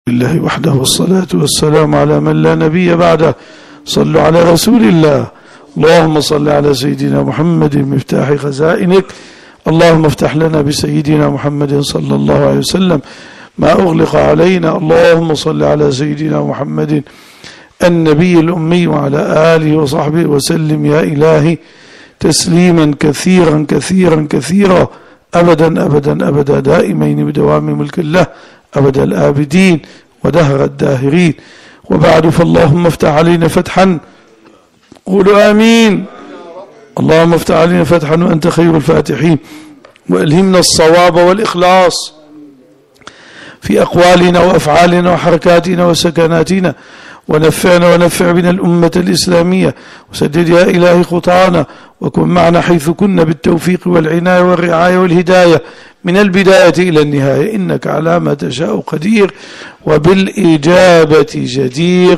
الله وحده والصلاة والسلام على من لا نبي بعده. صلوا على رسول الله. اللهم صل على سيدنا محمد مفتاح خزائنك. اللهم افتح لنا بسيدنا محمد صلى الله عليه وسلم ما أغلق علينا. اللهم صل على سيدنا محمد النبي الأمي وعلى آله وصحبه وسلم يا إلهي تسليما كثيرا كثيرا كثيرا أبدا أبدا أبدا دائمين بدوام ملك الله أبد الآبدين ودهر الداهرين. وبعد فاللهم افتح علينا فتحا. قولوا آمين. اللهم افتح علينا فتحا وأنت خير الفاتحين، وألهمنا الصواب والإخلاص في أقوالنا وأفعالنا وحركاتنا وسكناتنا، ونفعنا ونفع بنا الأمة الإسلامية، وسدد يا إلهي خطانا، وكن معنا حيث كنا بالتوفيق والعناية والرعاية والهداية من البداية إلى النهاية، إنك على ما تشاء قدير وبالإجابة جدير.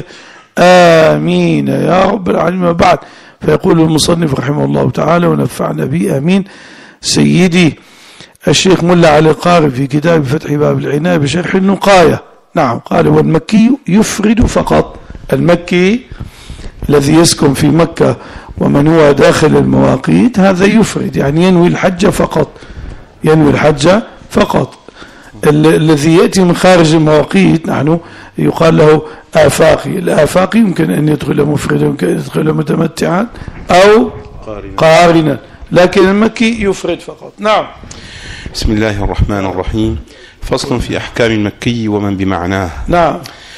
آمين يا رب العالمين. وبعد فيقول المصنف رحمه الله تعالى ونفعنا به آمين. سيدي الشيخ ملا علي القاري في كتاب فتح باب العناية بشرح النقاية، نعم، قال والمكي يفرد فقط. المكي الذي يسكن في مكة ومن هو داخل المواقيت هذا يفرد، يعني ينوي الحج فقط، ينوي الحج فقط. الذي يأتي من خارج المواقيت نحن يقال له آفاقي. الآفاقي يمكن أن يدخل مفردا، يمكن أن يدخل متمتعا أو قارنا، لكن المكي يفرد فقط. نعم. بسم الله الرحمن الرحيم. فصل في أحكام المكي ومن بمعناه. نعم.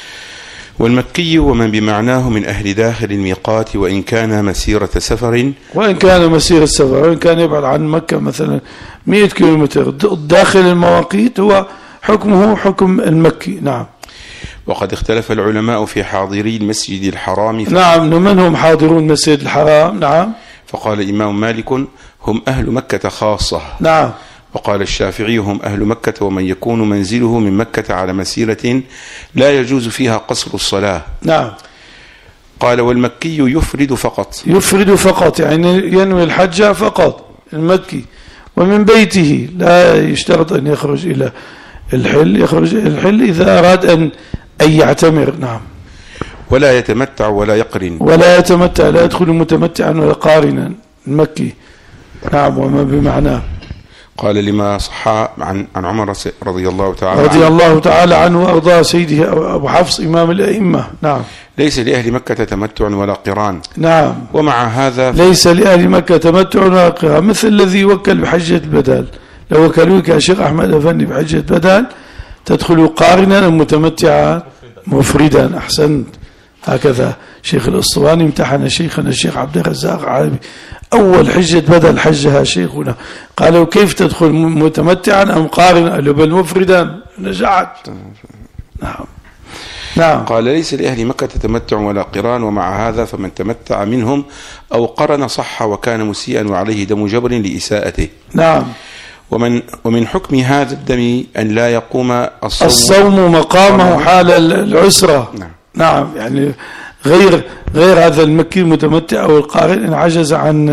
والمكي ومن بمعناه من أهل داخل الميقات، وإن كان مسيرة سفر، وإن كان مسيرة سفر، وإن كان يبعد عن مكة مثلا 100 كيلومتر داخل المواقيت هو حكمه حكم المكي. نعم. وقد اختلف العلماء في حاضري المسجد الحرام. نعم. من هم حاضرون المسجد الحرام؟ نعم. فقال الإمام مالك هم أهل مكة خاصة. نعم. وقال الشافعي هم أهل مكة ومن يكون منزله من مكة على مسيرة لا يجوز فيها قصر الصلاة. نعم. قال والمكي يفرد فقط. يفرد فقط يعني ينوي الحج فقط المكي، ومن بيته لا يشترط أن يخرج إلى الحل، يخرج الحل إذا أراد أن يعتمر. نعم. ولا يتمتع ولا يقرن. ولا يتمتع، لا يدخل متمتعا ولا قارنا المكي. نعم. وما بمعناه. قال لما صح عن عمر رضي الله تعالى عنه وأرضاه سيده أبو حفص إمام الأئمة. نعم. ليس لأهل مكة تمتع ولا قران. نعم. ومع هذا ليس لأهل مكة تمتع ولا قران، مثل الذي يوكل بحجة البدال. لو وكلوك يا شيخ أحمد أفندي بحجة بدال تدخل قارنا متمتعا مفردا. أحسنت. هكذا شيخ الأسطواني امتحن شيخنا الشيخ عبد الرزاق العربي، أول حجة بدل حجها شيخنا، قالوا كيف تدخل متمتعا أم قارنا؟ قالوا بل مفردا. نجعت. نعم. نعم. قال ليس لأهل مكة تمتع ولا قران، ومع هذا فمن تمتع منهم أو قرن صح وكان مسيئا وعليه دم جبر لإساءته. نعم. ومن حكم هذا الدم أن لا يقوم الصوم مقامه حال العسرة. نعم. نعم. يعني غير هذا المكي المتمتع أو القارن إن عجز عن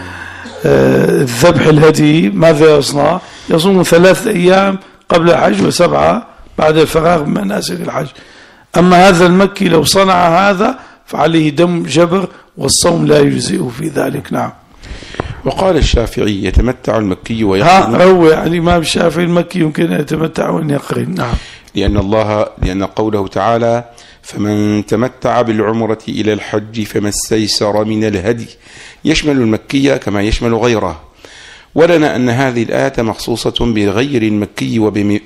الذبح الهدي ماذا يصنع؟ يصوم 3 أيام قبل الحج و7 بعد الفراغ من مناسك الحج. أما هذا المكي لو صنع هذا فعليه دم جبر والصوم لا يجزئه في ذلك. نعم. وقال الشافعي يتمتع المكي ويقرن. روى عن الإمام الشافعي المكي يمكن أن يتمتع وأن يقرن. نعم. لأن قوله تعالى فمن تمتع بالعمرة إلى الحج فما استيسر من الهدي يشمل المكي كما يشمل غيره. ولنا أن هذه الآية مخصوصة بغير المكي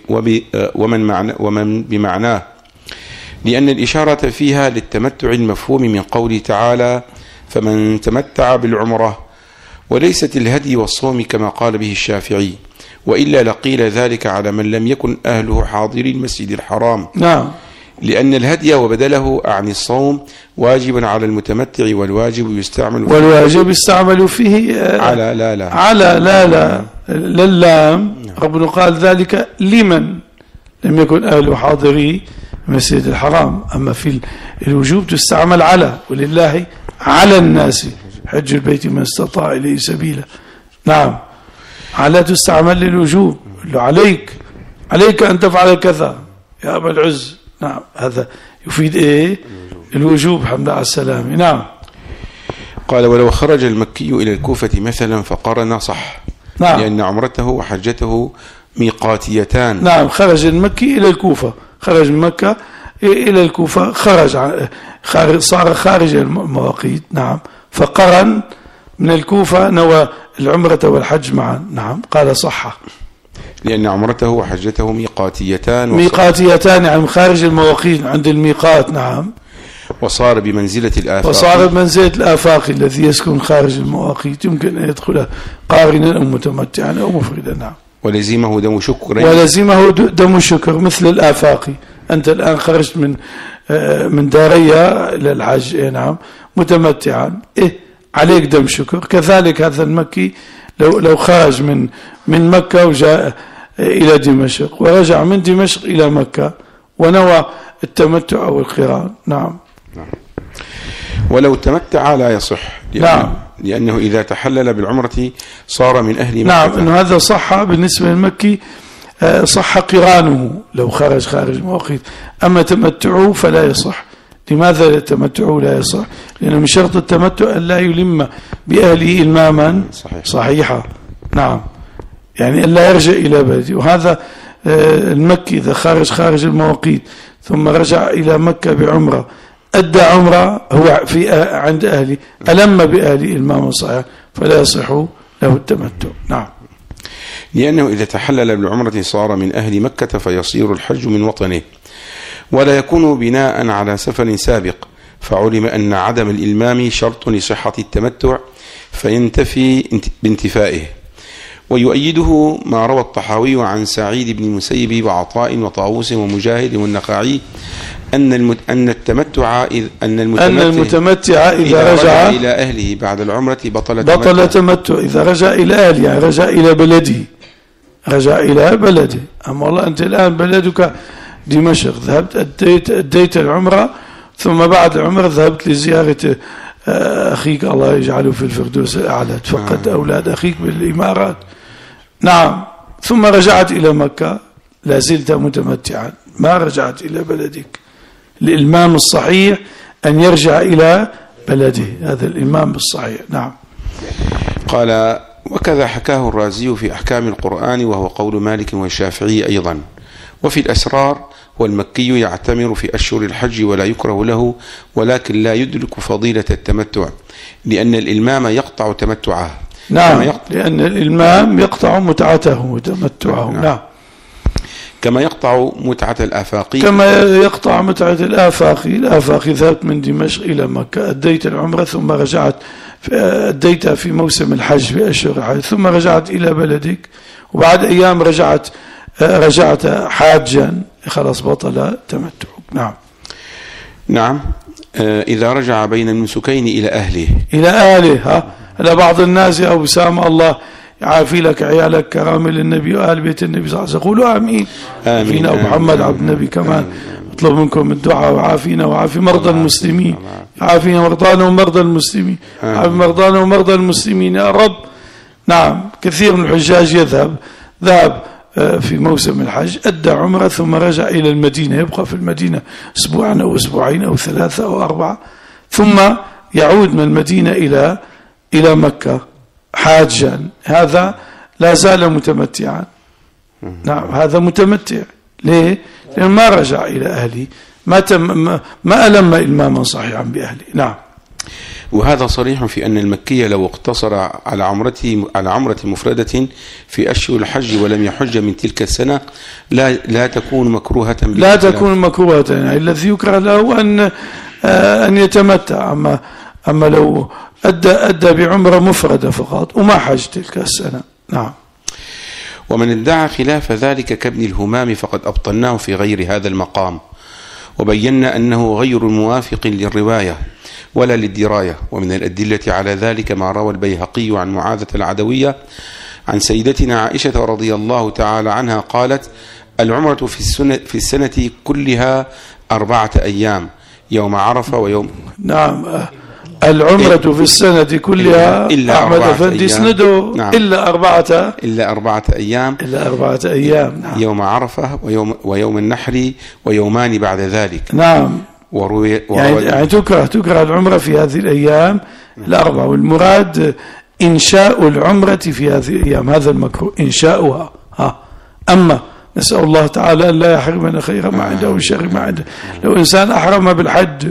ومن بمعناه، لأن الإشارة فيها للتمتع المفهوم من قوله تعالى فمن تمتع بالعمرة، وليست الهدي والصوم كما قال به الشافعي، وإلا لقيل ذلك على من لم يكن أهله حاضري المسجد الحرام. نعم. لأن الهدي وبدله أعني الصوم واجب على المتمتع، والواجب يستعمل فيه على لا للام. ربنا قال ذلك لمن لم يكن أهله حاضري المسجد الحرام. أما في الوجوب تستعمل على، ولله على الناس حج البيت من استطاع إليه سبيلا. نعم. على تستعمل للوجوب، عليك أن تفعل كذا يا أبا العز. نعم هذا يفيد إيه الوجوب. حمد على السلامة. نعم. قال ولو خرج المكي إلى الكوفة مثلا فقرن صح. نعم. لأن عمرته وحجته ميقاتيتان. نعم خرج المكي إلى الكوفة، خرج من مكة إلى الكوفة، صار خارج المواقيت. نعم فقرن من الكوفة نوى العمرة والحج معا. نعم قال صح. لأن عمرته وحجته ميقاتيتان. ميقاتيتان يعني خارج المواقيت عند الميقات. نعم. وصار بمنزلة الآفاق. وصار بمنزلة الآفاق الذي يسكن خارج المواقيت، يمكن أن يدخل قارنا أو متمتعا أو مفردا. نعم. ولزمه دم شكر. ولزمه دم شكر مثل الآفاقي. أنت الآن خرجت من داريا إلى الحج. نعم متمتعا عليك دم شكر. كذلك هذا المكي لو خرج من مكة وجاء إلى دمشق ورجع من دمشق إلى مكة ونوى التمتع أو القران. نعم. ولو تمتع لا يصح. نعم. لأنه إذا تحلل بالعمرة صار من أهل مكة. نعم إنه هذا صح بالنسبة للمكي، صح قرانه لو خارج مواقيت. أما تمتعه فلا يصح. لماذا التمتع لا يصح؟ لأنه من شرط التمتع أن لا يلم بأهله إلماما صحيحا. نعم يعني أن لا يرجع إلى بلده. وهذا المكي إذا خارج المواقيت ثم رجع إلى مكة بعمرة، أدى عمرة هو عند أهله، ألم بأهله إلماما صحيحا، فلا يصح له التمتع. نعم. لأنه إذا تحلل بالعمرة صار من أهل مكة فيصير الحج من وطنه، ولا يكون بناء على سفر سابق، فعلم أن عدم الإلمام شرط لصحة التمتع فينتفي بانتفائه. ويؤيده ما روى الطحاوي عن سعيد بن المسيب وعطاء وطاووس ومجاهد والنقاعي أن المتمتع إذا رجع إلى أهله بعد العمرة بطل تمتع. إذا رجع إلى أهله يعني رجع إلى بلده. أما والله أنت الآن بلدك دمشق، ذهبت أديت العمرة، ثم بعد العمرة ذهبت لزيارة أخيك الله يجعله في الفردوس الأعلى، تفقد أولاد أخيك بالإمارات. نعم. ثم رجعت إلى مكة، لا زلت متمتعا، ما رجعت إلى بلدك. الإلمام الصحيح أن يرجع إلى بلده، هذا الإلمام الصحيح. نعم. قال وكذا حكاه الرازي في أحكام القرآن، وهو قول مالك والشافعي أيضا. وفي الأسرار والمكي يعتمر في أشهر الحج ولا يكره له، ولكن لا يدرك فضيلة التمتع لأن الإلمام يقطع تمتعه. نعم. لأن الإلمام يقطع متعته وتمتعه. نعم. كما يقطع متعة الآفاقي. كما يقطع متعة الآفاقي ذهبت من دمشق إلى مكة، أديت العمرة ثم رجعت، أديتها في موسم الحج في أشهر الحج، ثم رجعت إلى بلدك، وبعد أيام رجعت حاجا، خلاص بطل تمتعك. نعم. نعم. إذا رجع بين النسكين إلى أهله. هذا بعض الناس يا أبو سامة الله يعافي لك عيالك كرامل النبي وآل بيت النبي صلى الله عليه وسلم، قولوا آمين. فينا أبو محمد عبد النبي كمان اطلب منكم الدعاء، وعافينا وعافي مرضى المسلمين، عافينا مرضانا ومرضى المسلمين، عافي مرضانا ومرضى المسلمين يا رب. نعم. كثير من الحجاج ذهب في موسم الحج، أدى عمره ثم رجع إلى المدينة، يبقى في المدينة أسبوعا أو أسبوعين أو 3 أو 4، ثم يعود من المدينة إلى مكة حاجا. هذا لا زال متمتعا. نعم. هذا متمتع. ليه؟ لأنه ما رجع إلى أهله، ما ألم إلماما صحيحا بأهله. نعم. وهذا صريح في أن المكي لو اقتصر على عمرة مفردة في أشهر الحج ولم يحج من تلك السنة لا تكون مكروهة. لا تكون مكروهة، يعني الذي يكره له أن يتمتع. أما لو أدى بعمرة مفردة فقط وما حج تلك السنة. نعم. ومن ادعى خلاف ذلك كابن الهمام فقد أبطلناه في غير هذا المقام، وبينا أنه غير موافق للرواية ولا للدراية. ومن الأدلة على ذلك ما روى البيهقي عن معاذة العدوية عن سيدتنا عائشة رضي الله تعالى عنها قالت: العمرة في السنة كلها 4 أيام، يوم عرفة ويوم. نعم. العمرة في السنة كلها إلا أحمد أفندي سنده. نعم. إلا أربعة أيام. إلا 4 أيام. نعم. يوم عرفة ويوم النحر ويومان بعد ذلك. نعم. يعني تكره العمرة في هذه الأيام الأربعة، والمراد إنشاء العمرة في هذه الأيام، هذا المكروه إنشاؤها. أما نسأل الله تعالى أن لا يحرمنا خير ما عنده وشر ما عنده. لو إنسان أحرم بالحج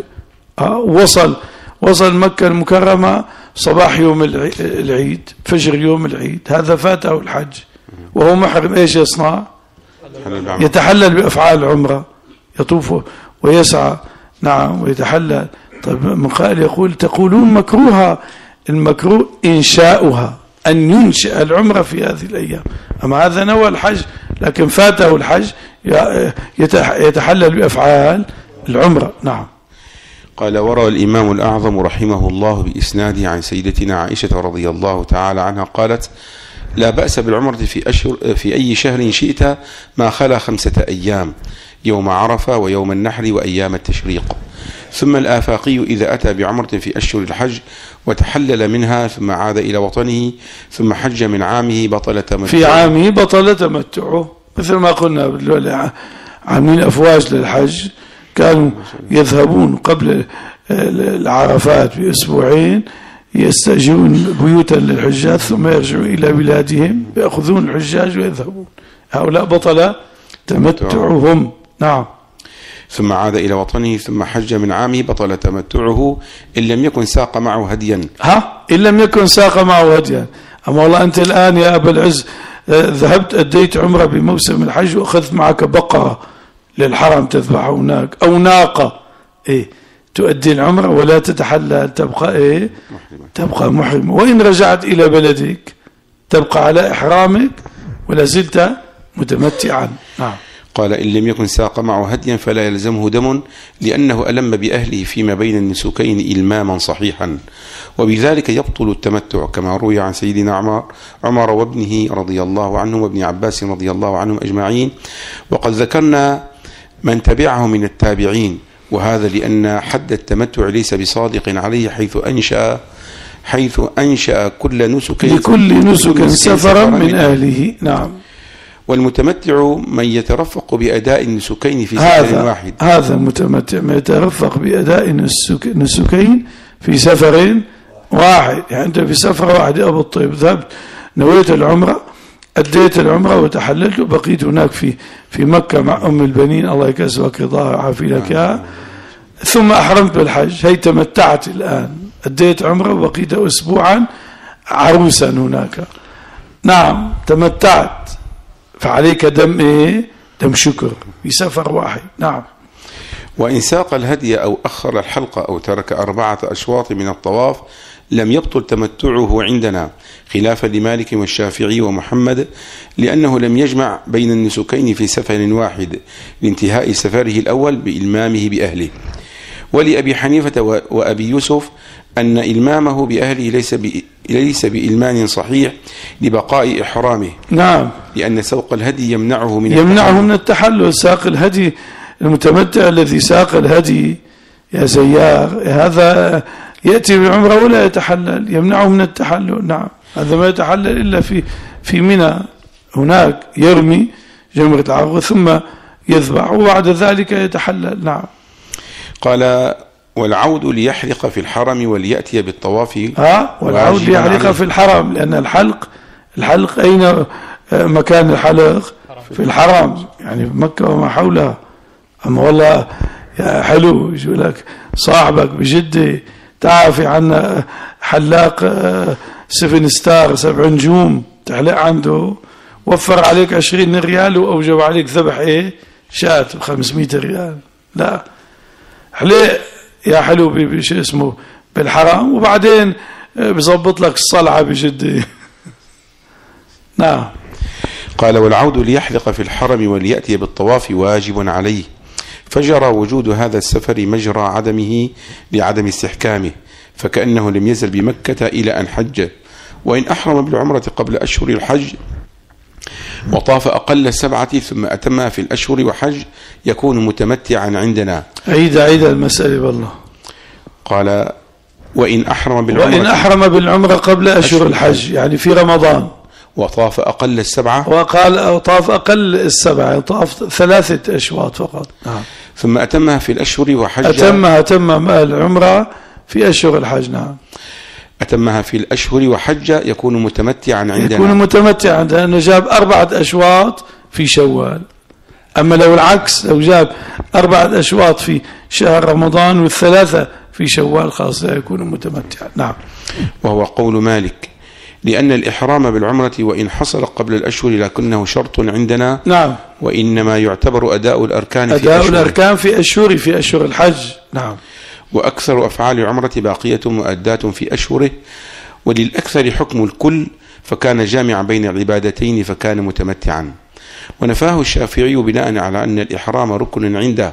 وصل مكة المكرمة صباح يوم العيد، فجر يوم العيد، هذا فاته الحج وهو محرم، إيش يصنع؟ يتحلل بأفعال العمرة، يطوف ويسعى. نعم، ويتحلل. طيب من قائل يقول تقولون مكروها، المكروه إنشاؤها، أن ينشئ العمرة في هذه الأيام. أما هذا نوى الحج لكن فاته الحج يتحلل بأفعال العمرة. نعم. قال: وروى الإمام الأعظم رحمه الله بإسناده عن سيدتنا عائشة رضي الله تعالى عنها قالت: لا بأس بالعمرة في أي شهر شئت ما خلا 5 أيام، يوم عرفة ويوم النحر وأيام التشريق. ثم الآفاقي إذا أتى بعمرة في أشهر الحج وتحلل منها ثم عاد إلى وطنه ثم حج من عامه بطل تمتعه. في عامه بطل تمتعه، مثل ما قلنا عاملين أفواج للحج، كانوا يذهبون قبل العرفات بأسبوعين يستأجرون بيوتا للحجاج ثم يرجعوا إلى بلادهم يأخذون الحجاج ويذهبون. هؤلاء بطل تمتعهم. نعم. ثم عاد إلى وطنه ثم حج من عامه بطل تمتعه إن لم يكن ساق معه هديا. إن لم يكن ساق معه هديا. أما والله أنت الآن يا أبا العز ذهبت أديت عمرة بموسم الحج وأخذت معك بقرة للحرم تذبح هناك أو ناقة، تؤدي العمرة ولا تتحلل، تبقى تبقى محرمة. وإن رجعت إلى بلدك تبقى على إحرامك ولا زلت متمتعا. نعم. قال: إن لم يكن ساق معه هديا فلا يلزمه دم، لأنه ألم بأهله فيما بين النسكين إلماما صحيحا، وبذلك يبطل التمتع، كما روي عن سيدنا عمر وابنه رضي الله عنه وابن عباس رضي الله عنهم أجمعين. وقد ذكرنا من تبعه من التابعين، وهذا لأن حد التمتع ليس بصادق عليه، حيث أنشأ كل نسك لكل نسك سفرا من أهله. نعم. والمتمتع من يترفق بأداء النسكين في سفر واحد. هذا المتمتع من يترفق بأداء النسكين في سفر واحد. يعني أنت في سفر واحد أبو الطيب ذهبت نويت العمرة، أديت العمرة وتحللت وبقيت هناك في مكة مع أم البنين الله يكسبك رضاها وعافي لك يا، ثم أحرمت بالحج، هي تمتعت الآن، أديت عمرة وبقيت أسبوعا عروسا هناك. نعم تمتعت، فعليك دم شكر في سفر واحد. نعم. وإن ساق الهدي أو أخر الحلقة أو ترك 4 أشواط من الطواف لم يبطل تمتعه عندنا، خلافا لمالك والشافعي ومحمد، لأنه لم يجمع بين النسكين في سفر واحد لانتهاء سفره الأول بإلمامه بأهله. ولأبي حنيفة وأبي يوسف أن إلمامه بأهله ليس بإلمان صحيح لبقاء إحرامه. نعم. لأن سوق الهدي يمنعه من التحلل. ساق الهدي المتمتع الذي ساق الهدي يا سيار هذا يأتي بعمره ولا يتحلل، يمنعه من التحلل. نعم. هذا ما يتحلل إلا في منى، هناك يرمي جمرة العقبة ثم يذبح وبعد ذلك يتحلل. نعم. قال: والعود ليحلق في الحرم وليأتي بالطواف. والعود ليحلق في الحرم، لأن الحلق أين مكان الحلق؟ في الحرم، يعني في مكة وما حولها. أما والله يا حلو يقول لك صاحبك بجدة تعرفي عنا حلاق 7 ستار 7 نجوم تحلق عنده، وفر عليك 20 ريال وأوجب عليك ذبح شاة 500 ريال. لا، حلق يا حلو بشو اسمه بالحرام، وبعدين بيظبط لك الصلعة بجدة. نعم. قال: والعود ليحلق في الحرم وليأتي بالطواف واجب عليه، فجرى وجود هذا السفر مجرى عدمه لعدم استحكامه، فكأنه لم يزل بمكة إلى أن حج. وإن أحرم بالعمرة قبل أشهر الحج وطاف أقل 7 ثم أتمها في الأشهر وحج يكون متمتعا عندنا. عيد المسألة والله. قال: وإن أحرم بالعمرة قبل أشهر الحج، يعني في رمضان، وطاف أقل السبعة، وقال طاف أقل السبعة، طاف 3 أشواط فقط. ثم أتمها في الأشهر وحج، أتم العمرة في أشهر الحج. نعم، أتمها في الأشهر وحج يكون متمتعا عندنا، يكون متمتعا عندنا، أنه جاب 4 أشواط في شوال. أما لو العكس، لو جاب 4 أشواط في شهر رمضان و3 في شوال، خاص لا يكون متمتعا. نعم. وهو قول مالك، لأن الإحرام بالعمرة وإن حصل قبل الأشهر لكنه شرط عندنا. نعم. وإنما يعتبر أداء الأركان في أشهر الحج. نعم. وأكثر أفعال العمرة باقية مؤداة في أشهره، وللأكثر حكم الكل، فكان جامعا بين العبادتين فكان متمتعا. ونفاه الشافعي بناء على أن الإحرام ركن عنده،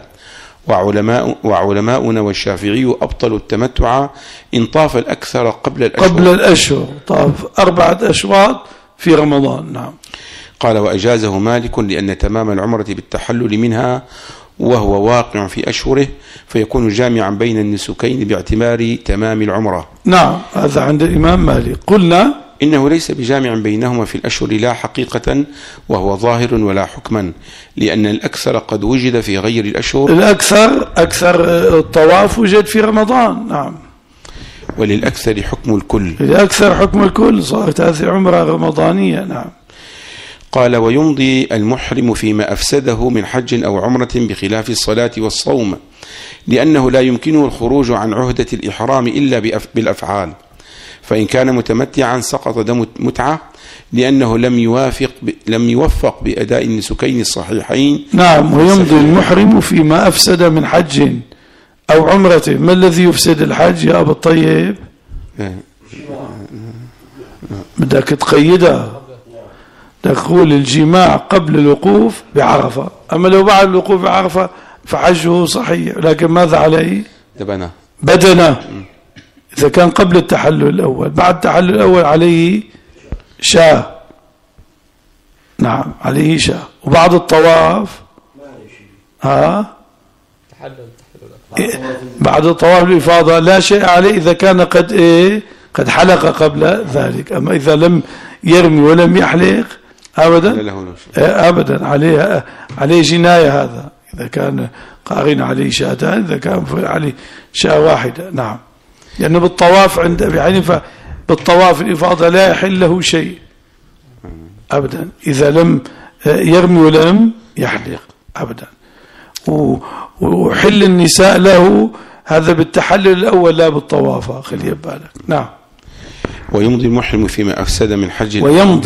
وعلماؤنا والشافعي أبطلوا التمتع إن طاف الأكثر قبل الأشهر. طاف 4 أشواط في رمضان. نعم. قال: وأجازه مالك لأن تمام العمرة بالتحلل منها وهو واقع في أشهره، فيكون جامعا بين النسكين باعتبار تمام العمرة. نعم، هذا عند الإمام مالك. قلنا إنه ليس بجامع بينهما في الأشهر لا حقيقة وهو ظاهر ولا حكما، لأن الأكثر قد وجد في غير الأشهر. أكثر الطواف وجد في رمضان. نعم. وللأكثر حكم الكل. للأكثر حكم الكل، صارت هذه عمرة رمضانية. نعم. قال: ويمضي المحرم فيما أفسده من حج أو عمرة بخلاف الصلاة والصوم، لأنه لا يمكنه الخروج عن عهدة الإحرام إلا بالأفعال، فإن كان متمتعا سقط دم متعة، لأنه لم يوفق بأداء النسكين الصحيحين. نعم. ويمضي المحرم فيما أفسد من حج أو عمرة. ما الذي يفسد الحج يا أبو الطيب؟ بدك تقيدها، تقول الجماع قبل الوقوف بعرفة، أما لو بعد الوقوف بعرفة فحجه صحيح، لكن ماذا عليه؟ بدنه. إذا كان قبل التحلل الأول، بعد التحلل الأول عليه شاة. نعم، عليه شاة. وبعد الطواف بعد الطواف الإفاضة لا شيء عليه إذا كان قد حلق قبل ذلك. أما إذا لم يرمي ولم يحلق أبدا عليه جناية. هذا إذا كان قارن عليه شاتان، إذا كان عليه شاة واحدة. نعم. لأنه بالطواف عند أبي حنيفة بالطواف الإفاضة لا يحل له شيء أبدا إذا لم يرمي ولم يحلق أبدا. وحل النساء له هذا بالتحلل الأول لا بالطواف، خلي بالك. نعم. ويمضي المحرم فيما أفسد من حج.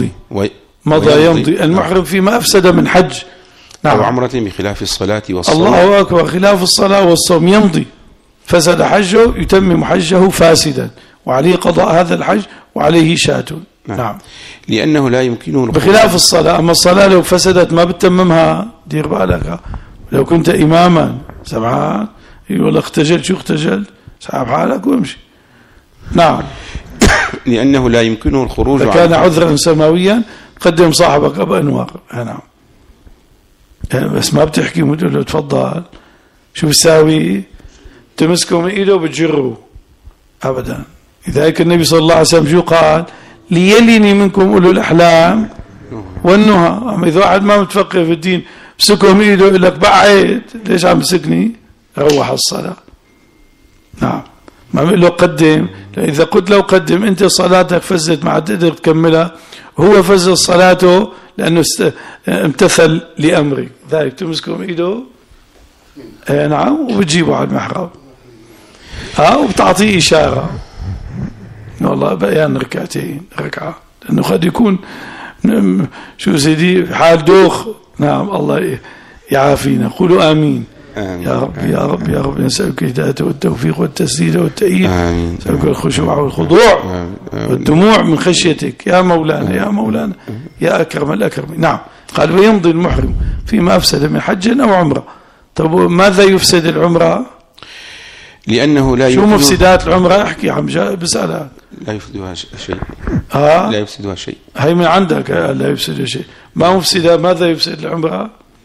يمضي المحرم فيما أفسد من حج. نعم. أو عمرة بخلاف الصلاة والصوم. الله أكبر. خلاف الصلاة والصوم يمضي، فسد حجه يتمم حجه فاسدا، وعليه قضاء هذا الحج وعليه شاة. نعم. لأنه لا يمكنه بخلاف الصلاة. أما الصلاة لو فسدت ما بتتممها، دير بالك. لو كنت إماما سمعان ولا اختجلت، شو اختجلت؟ سحب حالك وامشي. نعم. لأنه لا يمكنه الخروج. إذا كان عذرا سماويا قدم صاحبك أبو أنوار. نعم. بس ما بتحكي وتقول له تفضل، شو بتساوي؟ تمسكه من إيده وبتجره أبدا. لذلك النبي صلى الله عليه وسلم شو قال؟ ليلني منكم أولو الأحلام والنهى. أما إذا واحد ما متفقه في الدين مسكه من إيده يقول لك بعد، ليش عم مسكني؟ روح الصلاة. نعم. ما بقول له قدم، إذا قلت له قدم أنت صلاتك فزت ما تقدر تكملها، هو فزت صلاته لأنه امتثل لأمرك. ذلك تمسكه من إيده نعم وبتجيبه على المحراب وبتعطيه إشارة والله بيان ركعة، لأنه قد يكون شو سيدي حال دوخ. نعم. الله يعافينا. قولوا آمين. يا رب يا رب يا رب. نسألك الهداية والتوفيق والتسديد والتأييد، نسألك الخشوع والخضوع والدموع من خشيتك يا مولانا يا مولانا يا أكرم الأكرمين. نعم. قال: ويمضي المحرم فيما أفسد من حج أو عمرة. طب ماذا يفسد العمرة؟ لأنه لا شو مفسدات العمرة؟ احكي عم بسألها. لا يفسدها شيء. لا يفسدها شيء. هي من عندك. لا يفسدها شيء. ما مفسدها. ماذا يفسد العمرة؟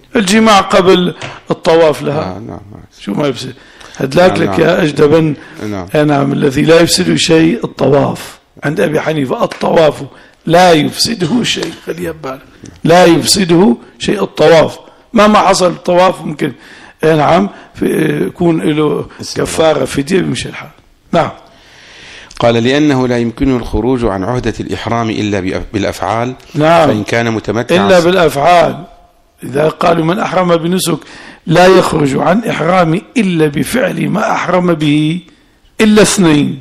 الجماع قبل الطواف لها نعم. شو ما يفسد هدلاك لك يا أجدبا. نعم. الذي لا يفسد شيء الطواف عند أبي حنيفة، الطواف لا يفسده شيء، خلي بالك لا يفسده شيء الطواف، مهما حصل الطواف ممكن نعم يكون له كفارة فدية بمشي الحال. نعم. قال لأنه لا يمكنه الخروج عن عهدة الإحرام إلا بالأفعال. نعم. فإن كان متمتعا إلا بالأفعال. إذا قالوا من أحرم بنسك لا يخرج عن إحرامه إلا بفعل ما أحرم به إلا اثنين.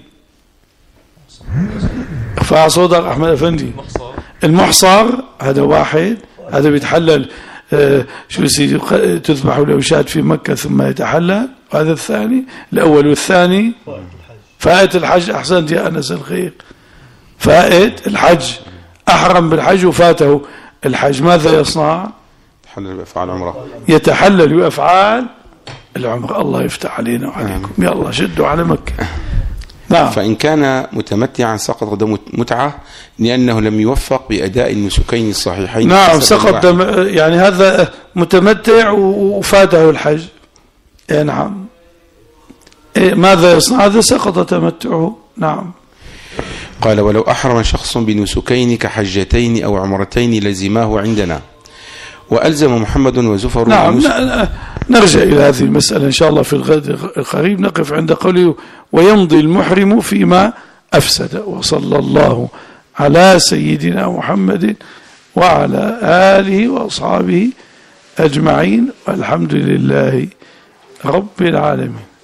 ارفع صوتك أحمد أفندي. المحصر هذا واحد، هذا بيتحلل شو سيدي تذبح له شاة في مكة ثم يتحلل. وهذا الثاني، الأول والثاني فائت الحج. أحسنت يا أنس الخير، فائت الحج، أحرم بالحج وفاته الحج، ماذا يصنع؟ يتحلل بأفعال عمره، يتحلل بأفعال العمر. الله يفتح علينا وعليكم. يلا شدوا على مكة. نعم. فإن كان متمتعا سقط دم متعة لأنه لم يوفق بأداء النسكين الصحيحين. نعم سقط دم، يعني هذا متمتع وفاته الحج. نعم. ماذا يصنع؟ هذا سقط تمتعه. نعم. قال ولو أحرم شخص بنسكين كحجتين أو عمرتين لزماه عندنا، وألزم محمد وزفر. نعم. نرجع إلى هذه المسألة إن شاء الله في الغد القريب. نقف عند قوله ويمضي المحرم فيما أفسد. وصلى الله على سيدنا محمد وعلى آله وأصحابه أجمعين، والحمد لله رب العالمين.